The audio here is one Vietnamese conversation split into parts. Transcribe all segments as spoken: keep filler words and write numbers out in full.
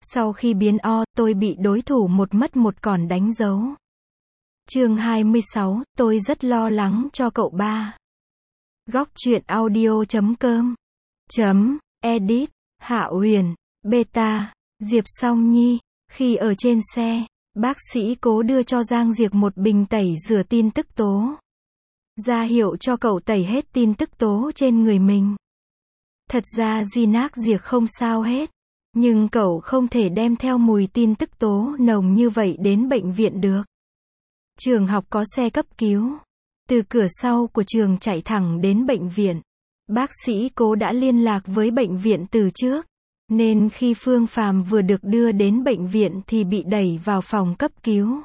Sau khi biến O, tôi bị đối thủ một mất một còn đánh dấu. Chương hai mươi sáu, tôi rất lo lắng cho cậu ba. Góc truyện audio chấm com chấm edit Hạ Huyền, beta, Diệp Song Nhi. Khi ở trên xe, bác sĩ Cố đưa cho Giang Diệp một bình tẩy rửa tin tức tố, ra hiệu cho cậu tẩy hết tin tức tố trên người mình. Thật ra Ginak Diệp không sao hết, nhưng cậu không thể đem theo mùi tin tức tố nồng như vậy đến bệnh viện được. Trường học có xe cấp cứu, từ cửa sau của trường chạy thẳng đến bệnh viện. Bác sĩ Cố đã liên lạc với bệnh viện từ trước, nên khi Phương Phàm vừa được đưa đến bệnh viện thì bị đẩy vào phòng cấp cứu.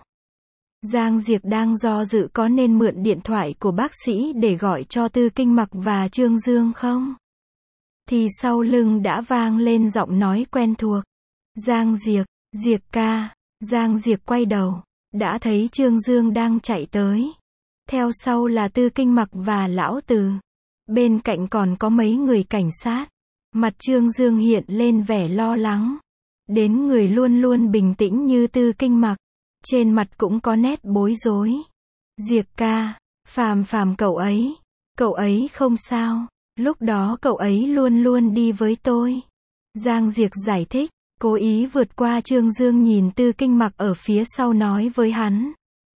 Giang Diệp đang do dự có nên mượn điện thoại của bác sĩ để gọi cho Tư Kinh Mặc và Trương Dương không? Thì sau lưng đã vang lên giọng nói quen thuộc. Giang Diệp, Diệp ca. Giang Diệp quay đầu, đã thấy Trương Dương đang chạy tới. Theo sau là Tư Kinh Mặc và Lão Từ. Bên cạnh còn có mấy người cảnh sát. Mặt Trương Dương hiện lên vẻ lo lắng. Đến người luôn luôn bình tĩnh như Tư Kinh Mặc, trên mặt cũng có nét bối rối. Diệp ca, Phàm Phàm cậu ấy, cậu ấy không sao, lúc đó cậu ấy luôn luôn đi với tôi. Giang Diệp giải thích, cố ý vượt qua Trương Dương nhìn Tư Kinh Mặc ở phía sau nói với hắn.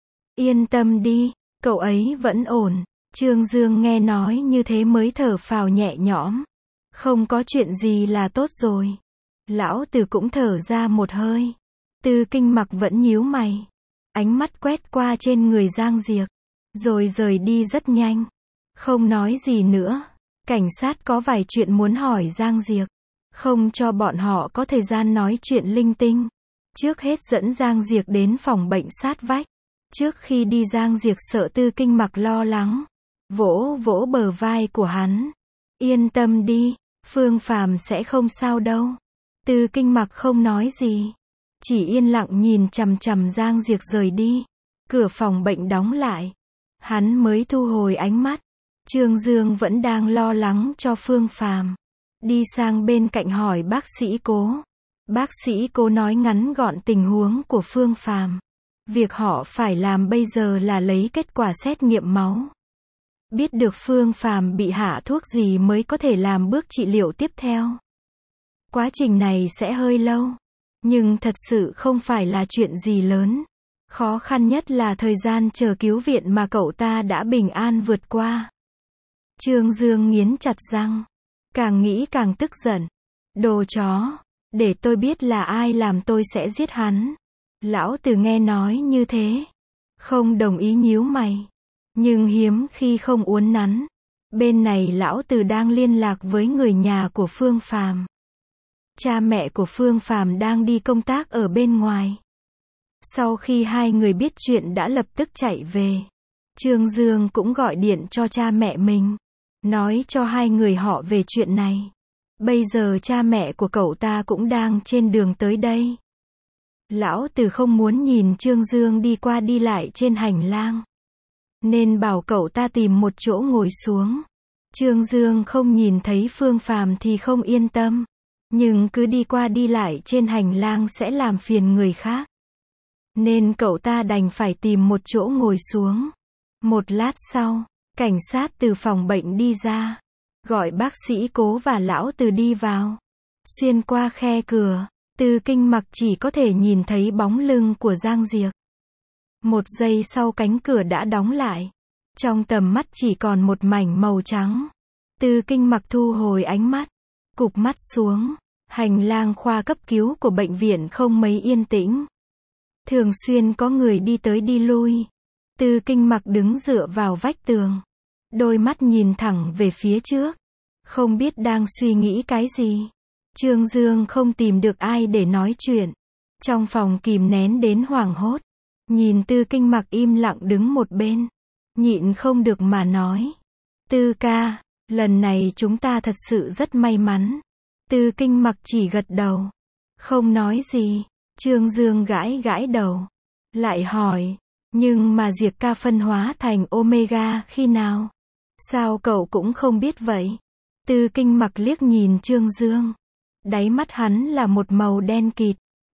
Yên tâm đi, cậu ấy vẫn ổn. Trương Dương nghe nói như thế mới thở phào nhẹ nhõm. Không có chuyện gì là tốt rồi. Lão Từ cũng thở ra một hơi. Tư Kinh Mặc vẫn nhíu mày, ánh mắt quét qua trên người Giang Diệp, rồi rời đi rất nhanh, không nói gì nữa. Cảnh sát có vài chuyện muốn hỏi Giang Diệp, không cho bọn họ có thời gian nói chuyện linh tinh. Trước hết dẫn Giang Diệp đến phòng bệnh sát vách. Trước khi đi Giang Diệp sợ Tư Kinh Mặc lo lắng, vỗ vỗ bờ vai của hắn. Yên tâm đi, Phương Phàm sẽ không sao đâu. Tư Kinh Mặc không nói gì, chỉ yên lặng nhìn chằm chằm Giang Diệp rời đi. Cửa phòng bệnh đóng lại, hắn mới thu hồi ánh mắt. Trương Dương vẫn đang lo lắng cho Phương Phàm, đi sang bên cạnh hỏi bác sĩ Cố. Bác sĩ Cố nói ngắn gọn tình huống của Phương Phàm. Việc họ phải làm bây giờ là lấy kết quả xét nghiệm máu, biết được Phương Phàm bị hạ thuốc gì mới có thể làm bước trị liệu tiếp theo. Quá trình này sẽ hơi lâu, nhưng thật sự không phải là chuyện gì lớn. Khó khăn nhất là thời gian chờ cứu viện mà cậu ta đã bình an vượt qua. Trương Dương nghiến chặt răng, càng nghĩ càng tức giận. Đồ chó, để tôi biết là ai làm tôi sẽ giết hắn. Lão Từ nghe nói như thế, không đồng ý nhíu mày, nhưng hiếm khi không uốn nắn. Bên này Lão Từ đang liên lạc với người nhà của Phương Phàm. Cha mẹ của Phương Phàm đang đi công tác ở bên ngoài. Sau khi hai người biết chuyện đã lập tức chạy về. Trương Dương cũng gọi điện cho cha mẹ mình, nói cho hai người họ về chuyện này. Bây giờ cha mẹ của cậu ta cũng đang trên đường tới đây. Lão Từ không muốn nhìn Trương Dương đi qua đi lại trên hành lang, nên bảo cậu ta tìm một chỗ ngồi xuống. Trương Dương không nhìn thấy Phương Phàm thì không yên tâm, nhưng cứ đi qua đi lại trên hành lang sẽ làm phiền người khác, nên cậu ta đành phải tìm một chỗ ngồi xuống. Một lát sau, cảnh sát từ phòng bệnh đi ra, gọi bác sĩ Cố và Lão Từ đi vào. Xuyên qua khe cửa, Tư Kinh Mặc chỉ có thể nhìn thấy bóng lưng của Giang Diệp. Một giây sau cánh cửa đã đóng lại, trong tầm mắt chỉ còn một mảnh màu trắng. Tư Kinh Mặc thu hồi ánh mắt, cụp mắt xuống. Hành lang khoa cấp cứu của bệnh viện không mấy yên tĩnh, thường xuyên có người đi tới đi lui. Tư Kinh Mặc đứng dựa vào vách tường, đôi mắt nhìn thẳng về phía trước, không biết đang suy nghĩ cái gì. Trương Dương không tìm được ai để nói chuyện, trong phòng kìm nén đến hoảng hốt, nhìn Tư Kinh Mặc im lặng đứng một bên, nhịn không được mà nói. Tư ca, lần này chúng ta thật sự rất may mắn. Tư Kinh Mặc chỉ gật đầu, không nói gì. Trương Dương gãi gãi đầu, lại hỏi, nhưng mà Diệp ca phân hóa thành Omega khi nào? Sao cậu cũng không biết vậy? Tư Kinh Mặc liếc nhìn Trương Dương, đáy mắt hắn là một màu đen kịt.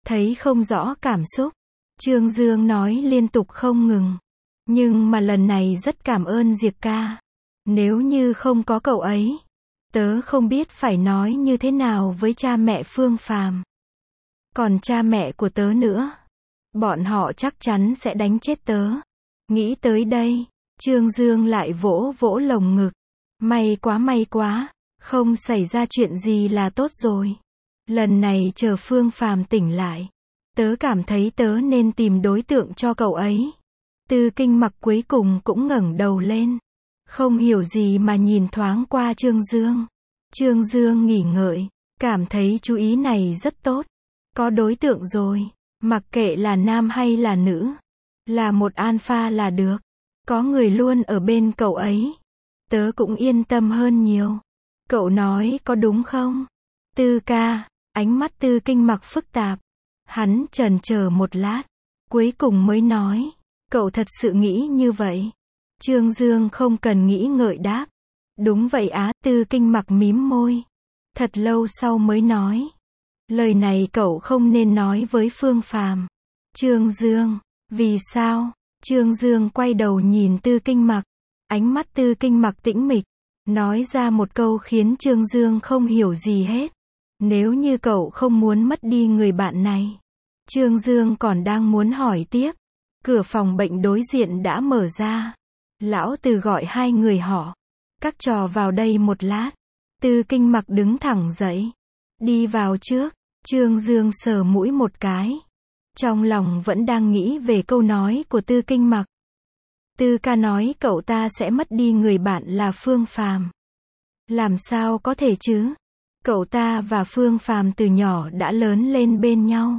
Thấy không rõ cảm xúc, Trương Dương nói liên tục không ngừng. Nhưng mà lần này rất cảm ơn Diệp ca. Nếu như không có cậu ấy, tớ không biết phải nói như thế nào với cha mẹ Phương Phàm. Còn cha mẹ của tớ nữa. Bọn họ chắc chắn sẽ đánh chết tớ. Nghĩ tới đây, Trương Dương lại vỗ vỗ lồng ngực. May quá may quá, không xảy ra chuyện gì là tốt rồi. Lần này chờ Phương Phàm tỉnh lại, tớ cảm thấy tớ nên tìm đối tượng cho cậu ấy. Tư Kinh Mặc cuối cùng cũng ngẩng đầu lên. Không hiểu gì mà nhìn thoáng qua Trương Dương. Trương Dương nghỉ ngợi, cảm thấy chú ý này rất tốt. Có đối tượng rồi, mặc kệ là nam hay là nữ, là một alpha là được. Có người luôn ở bên cậu ấy, tớ cũng yên tâm hơn nhiều. Cậu nói có đúng không? Tư ca, ánh mắt Tư Kinh Mặc phức tạp. Hắn chần chờ một lát, cuối cùng mới nói, cậu thật sự nghĩ như vậy? Trương Dương không cần nghĩ ngợi đáp. Đúng vậy á, Tư Kinh Mặc mím môi. Thật lâu sau mới nói. Lời này cậu không nên nói với Phương Phàm. Trương Dương, vì sao? Trương Dương quay đầu nhìn Tư Kinh Mặc. Ánh mắt Tư Kinh Mặc tĩnh mịch, nói ra một câu khiến Trương Dương không hiểu gì hết. Nếu như cậu không muốn mất đi người bạn này. Trương Dương còn đang muốn hỏi tiếp. Cửa phòng bệnh đối diện đã mở ra. Lão Từ gọi hai người họ. Các trò vào đây một lát. Tư Kinh Mặc đứng thẳng dậy. Đi vào trước. Trương Dương sờ mũi một cái. Trong lòng vẫn đang nghĩ về câu nói của Tư Kinh Mặc. Tư ca nói cậu ta sẽ mất đi người bạn là Phương Phàm. Làm sao có thể chứ? Cậu ta và Phương Phàm từ nhỏ đã lớn lên bên nhau.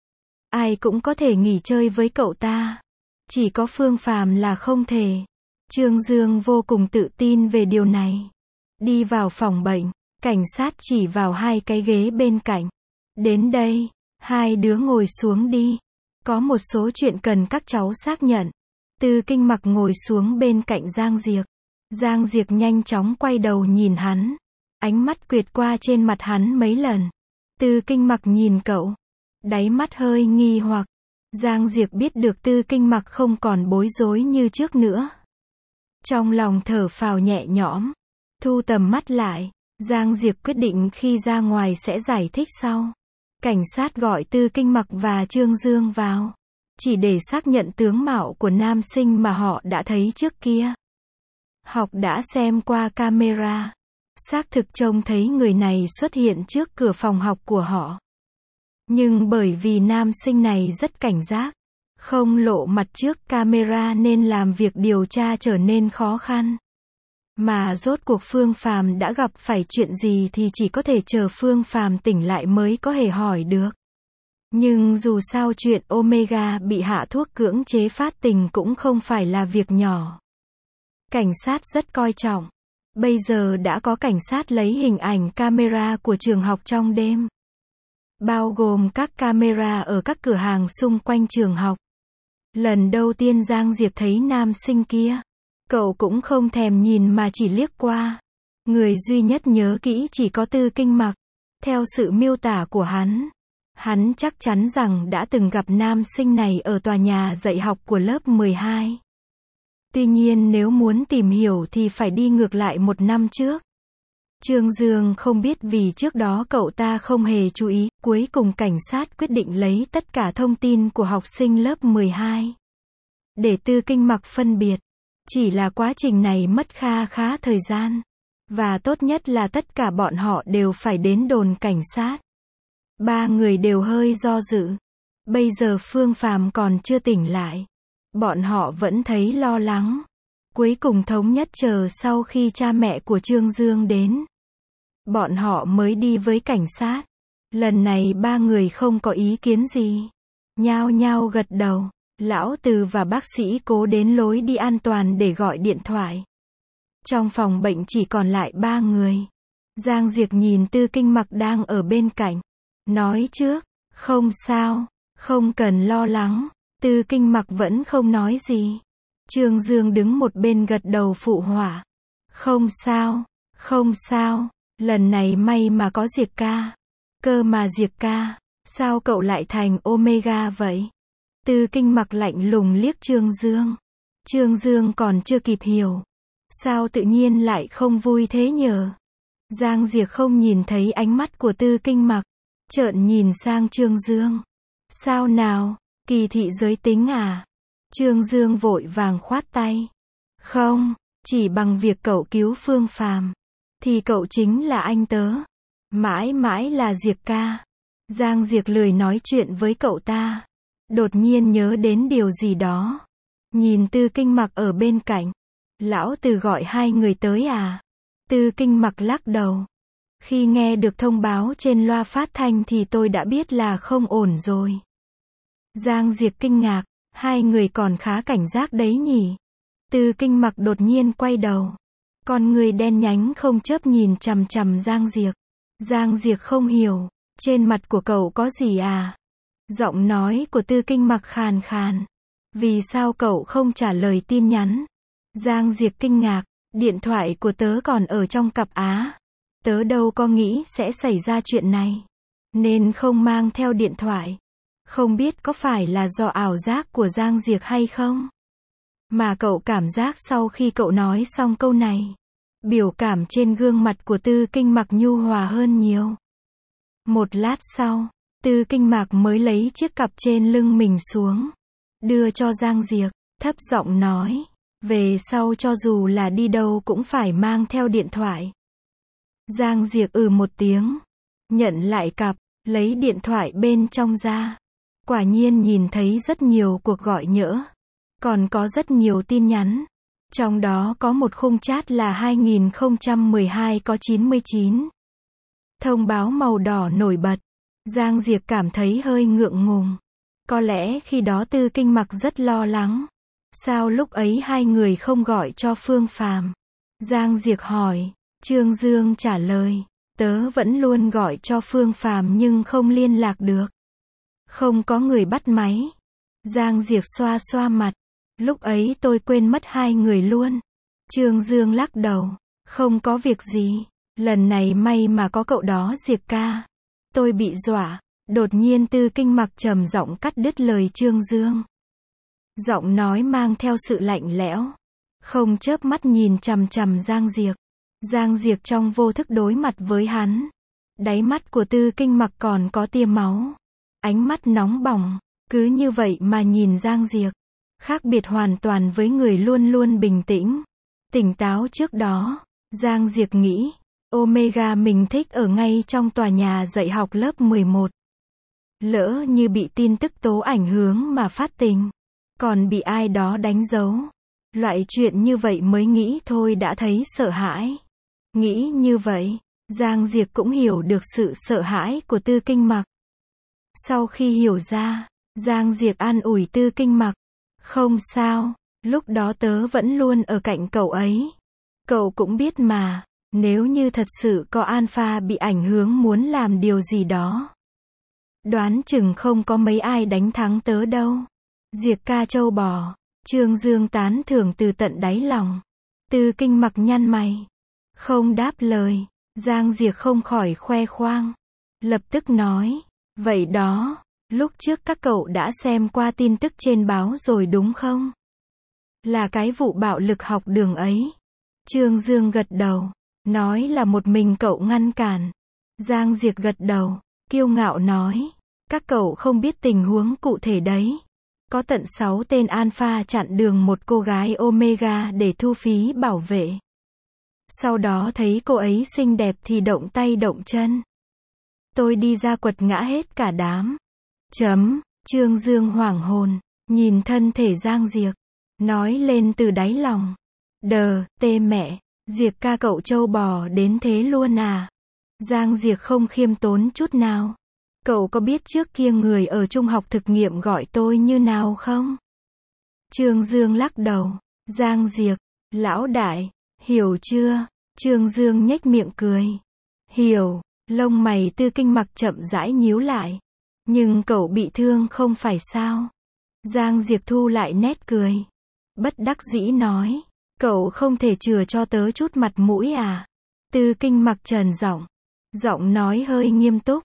Ai cũng có thể nghỉ chơi với cậu ta. Chỉ có Phương Phàm là không thể. Trương Dương vô cùng tự tin về điều này. Đi vào phòng bệnh, cảnh sát chỉ vào hai cái ghế bên cạnh. Đến đây, hai đứa ngồi xuống đi. Có một số chuyện cần các cháu xác nhận. Tư Kinh Mặc ngồi xuống bên cạnh Giang Diệc. Giang Diệc nhanh chóng quay đầu nhìn hắn. Ánh mắt quệt qua trên mặt hắn mấy lần. Tư Kinh Mặc nhìn cậu. Đáy mắt hơi nghi hoặc. Giang Diệc biết được Tư Kinh Mặc không còn bối rối như trước nữa. Trong lòng thở phào nhẹ nhõm. Thu tầm mắt lại. Giang Diệc quyết định khi ra ngoài sẽ giải thích sau. Cảnh sát gọi Tư Kinh Mặc và Trương Dương vào. Chỉ để xác nhận tướng mạo của nam sinh mà họ đã thấy trước kia. Học đã xem qua camera. Xác thực trông thấy người này xuất hiện trước cửa phòng học của họ. Nhưng bởi vì nam sinh này rất cảnh giác, không lộ mặt trước camera nên làm việc điều tra trở nên khó khăn. Mà rốt cuộc Phương Phàm đã gặp phải chuyện gì thì chỉ có thể chờ Phương Phàm tỉnh lại mới có thể hỏi được. Nhưng dù sao chuyện Omega bị hạ thuốc cưỡng chế phát tình cũng không phải là việc nhỏ. Cảnh sát rất coi trọng. Bây giờ đã có cảnh sát lấy hình ảnh camera của trường học trong đêm. Bao gồm các camera ở các cửa hàng xung quanh trường học. Lần đầu tiên Giang Diệp thấy nam sinh kia. Cậu cũng không thèm nhìn mà chỉ liếc qua. Người duy nhất nhớ kỹ chỉ có Tư Kinh Mặc. Theo sự miêu tả của hắn, hắn chắc chắn rằng đã từng gặp nam sinh này ở tòa nhà dạy học của lớp mười hai. Tuy nhiên nếu muốn tìm hiểu thì phải đi ngược lại một năm trước. Trương Dương không biết vì trước đó cậu ta không hề chú ý, cuối cùng cảnh sát quyết định lấy tất cả thông tin của học sinh lớp mười hai. Để Tư Kinh Mặc phân biệt. Chỉ là quá trình này mất kha khá thời gian. Và tốt nhất là tất cả bọn họ đều phải đến đồn cảnh sát. Ba người đều hơi do dự. Bây giờ Phương Phàm còn chưa tỉnh lại. Bọn họ vẫn thấy lo lắng. Cuối cùng thống nhất chờ sau khi cha mẹ của Trương Dương đến. Bọn họ mới đi với cảnh sát. Lần này ba người không có ý kiến gì. Nhao nhao gật đầu. Lão Từ và bác sĩ cố đến lối đi an toàn để gọi điện thoại. Trong phòng bệnh chỉ còn lại ba người. Giang Diệc nhìn Tư Kinh Mặc đang ở bên cạnh. Nói trước, không sao, không cần lo lắng. Tư Kinh Mặc vẫn không nói gì. Trương Dương đứng một bên gật đầu phụ họa. Không sao, không sao, lần này may mà có Diệc ca. Cơ mà Diệc ca, Sao cậu lại thành Omega vậy? Tư Kinh Mặc lạnh lùng liếc Trương Dương. Trương Dương còn chưa kịp hiểu. Sao tự nhiên lại không vui thế nhờ? Giang Diệc không nhìn thấy ánh mắt của Tư Kinh Mặc, trợn nhìn sang Trương Dương. Sao nào, kỳ thị giới tính à? Trương Dương vội vàng khoát tay. Không, chỉ bằng việc cậu cứu Phương Phàm, thì cậu chính là anh tớ. Mãi mãi là Diệc ca. Giang Diệc lười nói chuyện với cậu ta. Đột nhiên nhớ đến điều gì đó. Nhìn Tư Kinh Mặc ở bên cạnh. Lão Từ gọi hai người tới à? Tư Kinh Mặc lắc đầu. Khi nghe được thông báo trên loa phát thanh thì tôi đã biết là không ổn rồi. Giang Diệc kinh ngạc. Hai người còn khá cảnh giác đấy nhỉ? Tư Kinh Mặc đột nhiên quay đầu. Con người đen nhánh không chớp nhìn chằm chằm Giang Diệc. Giang Diệc không hiểu. Trên mặt của cậu có gì à? Giọng nói của Tư Kinh Mặc khàn khàn. Vì sao cậu không trả lời tin nhắn? Giang Diệc kinh ngạc. Điện thoại của tớ còn ở trong cặp á. Tớ đâu có nghĩ sẽ xảy ra chuyện này, nên không mang theo điện thoại. Không biết có phải là do ảo giác của Giang Diệc hay không? Mà cậu cảm giác sau khi cậu nói xong câu này, biểu cảm trên gương mặt của Tư Kinh Mặc nhu hòa hơn nhiều. Một lát sau, Tư Kinh Mặc mới lấy chiếc cặp trên lưng mình xuống, đưa cho Giang Diệc, thấp giọng nói, về sau cho dù là đi đâu cũng phải mang theo điện thoại. Giang Diệc ừ một tiếng, nhận lại cặp, lấy điện thoại bên trong ra. Quả nhiên nhìn thấy rất nhiều cuộc gọi nhỡ, còn có rất nhiều tin nhắn. Trong đó có một khung chat là hai nghìn không trăm mười hai có chín mươi chín thông báo màu đỏ nổi bật. Giang Diệc cảm thấy hơi ngượng ngùng. Có lẽ khi đó Tư Kinh Mặc rất lo lắng. Sao lúc ấy hai người không gọi cho Phương Phàm? Giang Diệc hỏi. Trương Dương trả lời. Tớ vẫn luôn gọi cho Phương Phàm nhưng không liên lạc được. Không có người bắt máy. Giang Diệc xoa xoa mặt. Lúc ấy tôi quên mất hai người luôn. Trương Dương lắc đầu. Không có việc gì. Lần này may mà có cậu đó Diệc ca. Tôi bị dọa. Đột nhiên Tư Kinh Mặc trầm giọng cắt đứt lời Trương Dương. Giọng nói mang theo sự lạnh lẽo. Không chớp mắt nhìn chằm chằm Giang Diệc. Giang Diệc trong vô thức đối mặt với hắn. Đáy mắt của Tư Kinh Mặc còn có tia máu. Ánh mắt nóng bỏng. Cứ như vậy mà nhìn Giang Diệc. Khác biệt hoàn toàn với người luôn luôn bình tĩnh, tỉnh táo trước đó. Giang Diệc nghĩ, Omega mình thích ở ngay trong tòa nhà dạy học lớp mười một. Lỡ như bị tin tức tố ảnh hưởng mà phát tình, còn bị ai đó đánh dấu. Loại chuyện như vậy mới nghĩ thôi đã thấy sợ hãi. Nghĩ như vậy, Giang Diệc cũng hiểu được sự sợ hãi của Tư Kinh Mặc. Sau khi hiểu ra, Giang Diệc an ủi Tư Kinh Mặc. Không sao, lúc đó tớ vẫn luôn ở cạnh cậu ấy. Cậu cũng biết mà, nếu như thật sự có Alpha bị ảnh hưởng muốn làm điều gì đó, đoán chừng không có mấy ai đánh thắng tớ đâu. Diệc ca trâu bò. Trương Dương tán thưởng từ tận đáy lòng. Tư Kinh Mặc nhăn mày, không đáp lời. Giang Diệc không khỏi khoe khoang, lập tức nói, vậy đó, lúc trước các cậu đã xem qua tin tức trên báo rồi đúng không? Là cái vụ bạo lực học đường ấy. Trương Dương gật đầu, nói là một mình cậu ngăn cản. Giang Diệc gật đầu, kiêu ngạo nói, các cậu không biết tình huống cụ thể đấy. Có tận sáu tên Alpha chặn đường một cô gái Omega để thu phí bảo vệ. Sau đó thấy cô ấy xinh đẹp thì động tay động chân. Tôi đi ra quật ngã hết cả đám. Chấm. Trương Dương hoảng hồn, nhìn thân thể Giang Diệc, nói lên từ đáy lòng. Đờ, tê mẹ, Diệc ca cậu trâu bò đến thế luôn à? Giang Diệc không khiêm tốn chút nào. Cậu có biết trước kia người ở trung học thực nghiệm gọi tôi như nào không? Trương Dương lắc đầu. Giang Diệc, lão đại, hiểu chưa? Trương Dương nhếch miệng cười. Hiểu. Lông mày Tư Kinh Mặc chậm rãi nhíu lại. Nhưng cậu bị thương không phải sao? Giang Diệc thu lại nét cười. Bất đắc dĩ nói. Cậu không thể chừa cho tớ chút mặt mũi à? Tư Kinh Mặc trần giọng. Giọng nói hơi nghiêm túc.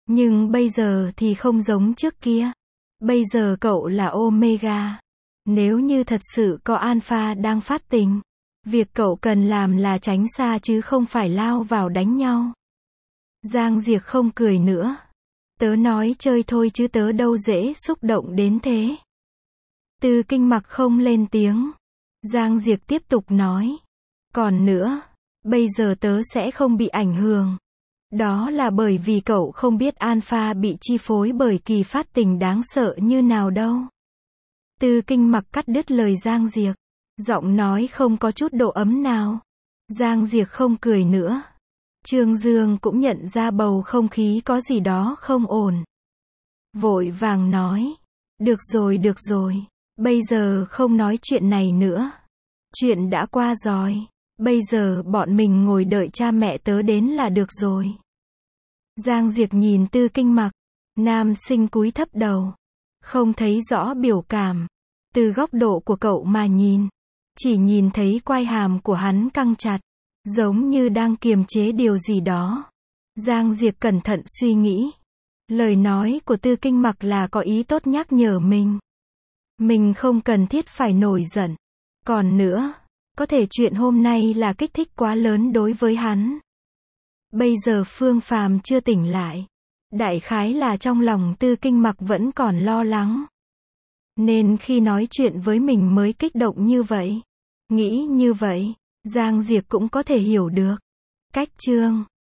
Nhưng bây giờ thì không giống trước kia. Bây giờ cậu là Omega. Nếu như thật sự có Alpha đang phát tình, việc cậu cần làm là tránh xa chứ không phải lao vào đánh nhau. Giang Diệc không cười nữa. Tớ nói chơi thôi chứ tớ đâu dễ xúc động đến thế. Tư Kinh Mặc không lên tiếng. Giang Diệc tiếp tục nói. Còn nữa, bây giờ tớ sẽ không bị ảnh hưởng. Đó là bởi vì cậu không biết Alpha bị chi phối bởi kỳ phát tình đáng sợ như nào đâu. Tư Kinh Mặc cắt đứt lời Giang Diệc. Giọng nói không có chút độ ấm nào. Giang Diệc không cười nữa. Trương Dương cũng nhận ra bầu không khí có gì đó không ổn. Vội vàng nói. Được rồi được rồi. Bây giờ không nói chuyện này nữa. Chuyện đã qua rồi. Bây giờ bọn mình ngồi đợi cha mẹ tớ đến là được rồi. Giang Diệc nhìn Tư Kinh Mặc. Nam sinh cúi thấp đầu. Không thấy rõ biểu cảm. Từ góc độ của cậu mà nhìn. Chỉ nhìn thấy quai hàm của hắn căng chặt. Giống như đang kiềm chế điều gì đó. Giang Diệc cẩn thận suy nghĩ. Lời nói của Tư Kinh Mặc là có ý tốt nhắc nhở mình. Mình không cần thiết phải nổi giận. Còn nữa, có thể chuyện hôm nay là kích thích quá lớn đối với hắn. Bây giờ Phương Phàm chưa tỉnh lại. Đại khái là trong lòng Tư Kinh Mặc vẫn còn lo lắng. Nên khi nói chuyện với mình mới kích động như vậy. Nghĩ như vậy, Giang Diệc cũng có thể hiểu được. Cách chương